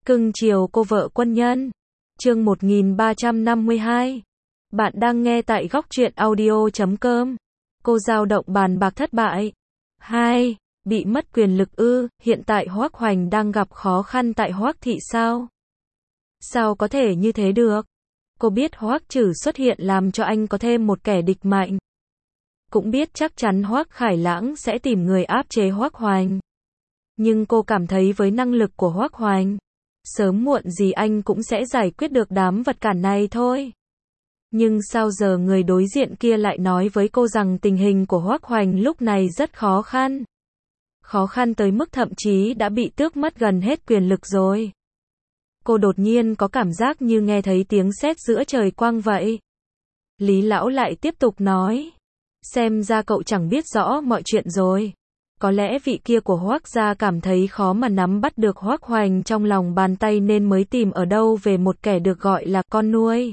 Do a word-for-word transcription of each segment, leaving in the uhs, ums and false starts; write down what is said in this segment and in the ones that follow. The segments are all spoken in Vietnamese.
Cưng chiều cô vợ quân nhân. Chương một nghìn ba trăm năm mươi hai. Bạn đang nghe tại góc truyện audio chấm com. Cô dao động bàn bạc thất bại. hai. Bị mất quyền lực ư? Hiện tại Hoắc Hoành đang gặp khó khăn tại Hoắc thị sao? Sao có thể như thế được? Cô biết Hoắc Trử xuất hiện làm cho anh có thêm một kẻ địch mạnh. Cũng biết chắc chắn Hoắc Khải Lãng sẽ tìm người áp chế Hoắc Hoành. Nhưng cô cảm thấy với năng lực của Hoắc Hoành, sớm muộn gì anh cũng sẽ giải quyết được đám vật cản này thôi. Nhưng sao giờ người đối diện kia lại nói với cô rằng tình hình của Hoắc Hoành lúc này rất khó khăn. Khó khăn tới mức thậm chí đã bị tước mất gần hết quyền lực rồi. Cô đột nhiên có cảm giác như nghe thấy tiếng sét giữa trời quang vậy. Lý Lão lại tiếp tục nói. Xem ra cậu chẳng biết rõ mọi chuyện rồi. Có lẽ vị kia của Hoắc gia cảm thấy khó mà nắm bắt được Hoắc Hoành trong lòng bàn tay nên mới tìm ở đâu về một kẻ được gọi là con nuôi.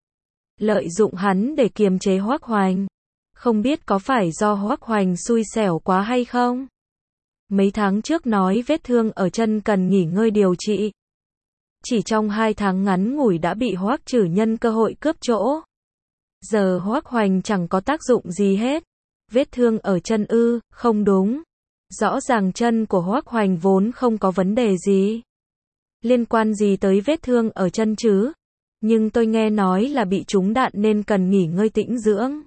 Lợi dụng hắn để kiềm chế Hoắc Hoành. Không biết có phải do Hoắc Hoành xui xẻo quá hay không? Mấy tháng trước nói vết thương ở chân cần nghỉ ngơi điều trị. Chỉ trong hai tháng ngắn ngủi đã bị Hoắc Trử nhân cơ hội cướp chỗ. Giờ Hoắc Hoành chẳng có tác dụng gì hết. Vết thương ở chân ư? Không đúng. Rõ ràng chân của Hoắc Hoành vốn không có vấn đề gì. Liên quan gì tới vết thương ở chân chứ? Nhưng tôi nghe nói là bị trúng đạn nên cần nghỉ ngơi tĩnh dưỡng.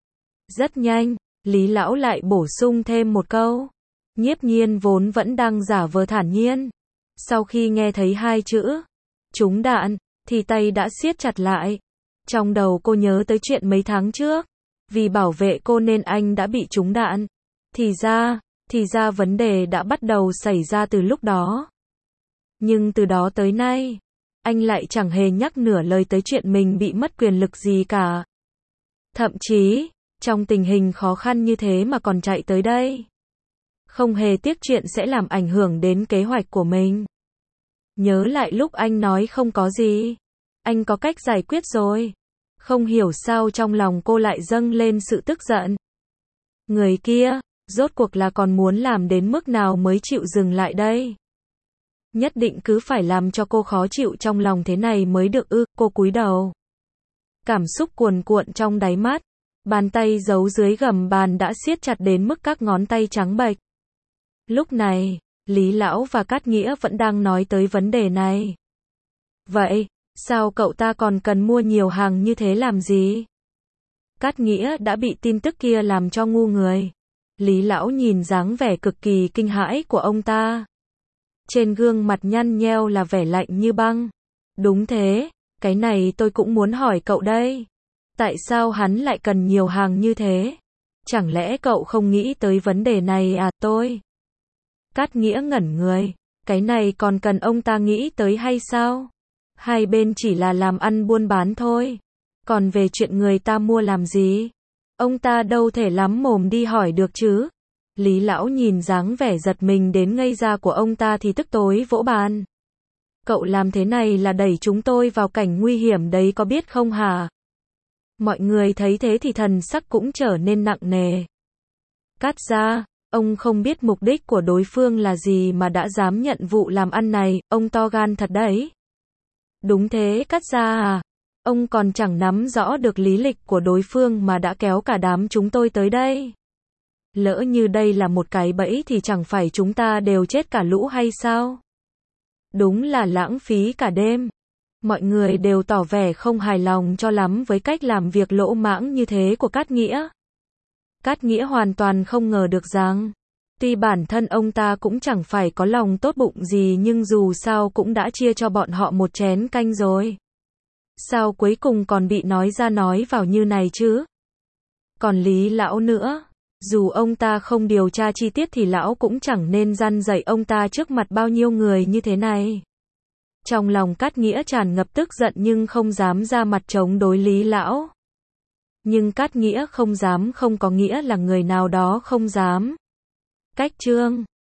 Rất nhanh, Lý Lão lại bổ sung thêm một câu. Nhiếp Nhiên vốn vẫn đang giả vờ thản nhiên. Sau khi nghe thấy hai chữ trúng đạn, thì tay đã siết chặt lại. Trong đầu cô nhớ tới chuyện mấy tháng trước. Vì bảo vệ cô nên anh đã bị trúng đạn. Thì ra, thì ra vấn đề đã bắt đầu xảy ra từ lúc đó. Nhưng từ đó tới nay, anh lại chẳng hề nhắc nửa lời tới chuyện mình bị mất quyền lực gì cả. Thậm chí, trong tình hình khó khăn như thế mà còn chạy tới đây. Không hề tiếc chuyện sẽ làm ảnh hưởng đến kế hoạch của mình. Nhớ lại lúc anh nói không có gì. Anh có cách giải quyết rồi. Không hiểu sao trong lòng cô lại dâng lên sự tức giận. Người kia, rốt cuộc là còn muốn làm đến mức nào mới chịu dừng lại đây? Nhất định cứ phải làm cho cô khó chịu trong lòng thế này mới được ư? Cô cúi đầu. Cảm xúc cuồn cuộn trong đáy mắt. Bàn tay giấu dưới gầm bàn đã siết chặt đến mức các ngón tay trắng bệch. Lúc này, Lý Lão và Cát Nghĩa vẫn đang nói tới vấn đề này. Vậy, sao cậu ta còn cần mua nhiều hàng như thế làm gì? Cát Nghĩa đã bị tin tức kia làm cho ngu người. Lý Lão nhìn dáng vẻ cực kỳ kinh hãi của ông ta. Trên gương mặt nhăn nheo là vẻ lạnh như băng. Đúng thế, cái này tôi cũng muốn hỏi cậu đây. Tại sao hắn lại cần nhiều hàng như thế? Chẳng lẽ cậu không nghĩ tới vấn đề này à? Tôi. Cát Nghĩa ngẩn người. Cái này còn cần ông ta nghĩ tới hay sao? Hai bên chỉ là làm ăn buôn bán thôi. Còn về chuyện người ta mua làm gì? Ông ta đâu thể lắm mồm đi hỏi được chứ. Lý Lão nhìn dáng vẻ giật mình đến ngây ra của ông ta thì tức tối vỗ bàn. Cậu làm thế này là đẩy chúng tôi vào cảnh nguy hiểm đấy có biết không hả? Mọi người thấy thế thì thần sắc cũng trở nên nặng nề. Cát gia, ông không biết mục đích của đối phương là gì mà đã dám nhận vụ làm ăn này, ông to gan thật đấy. Đúng thế Cát gia à, ông còn chẳng nắm rõ được lý lịch của đối phương mà đã kéo cả đám chúng tôi tới đây. Lỡ như đây là một cái bẫy thì chẳng phải chúng ta đều chết cả lũ hay sao? Đúng là lãng phí cả đêm. Mọi người đều tỏ vẻ không hài lòng cho lắm với cách làm việc lỗ mãng như thế của Cát Nghĩa. Cát Nghĩa hoàn toàn không ngờ được rằng, tuy bản thân ông ta cũng chẳng phải có lòng tốt bụng gì nhưng dù sao cũng đã chia cho bọn họ một chén canh rồi. Sao cuối cùng còn bị nói ra nói vào như này chứ? Còn Lý Lão nữa, dù ông ta không điều tra chi tiết thì Lão cũng chẳng nên răn dạy ông ta trước mặt bao nhiêu người như thế này. Trong lòng Cát Nghĩa tràn ngập tức giận nhưng không dám ra mặt chống đối Lý Lão. Nhưng Cát Nghĩa không dám không có nghĩa là người nào đó không dám. Cách chương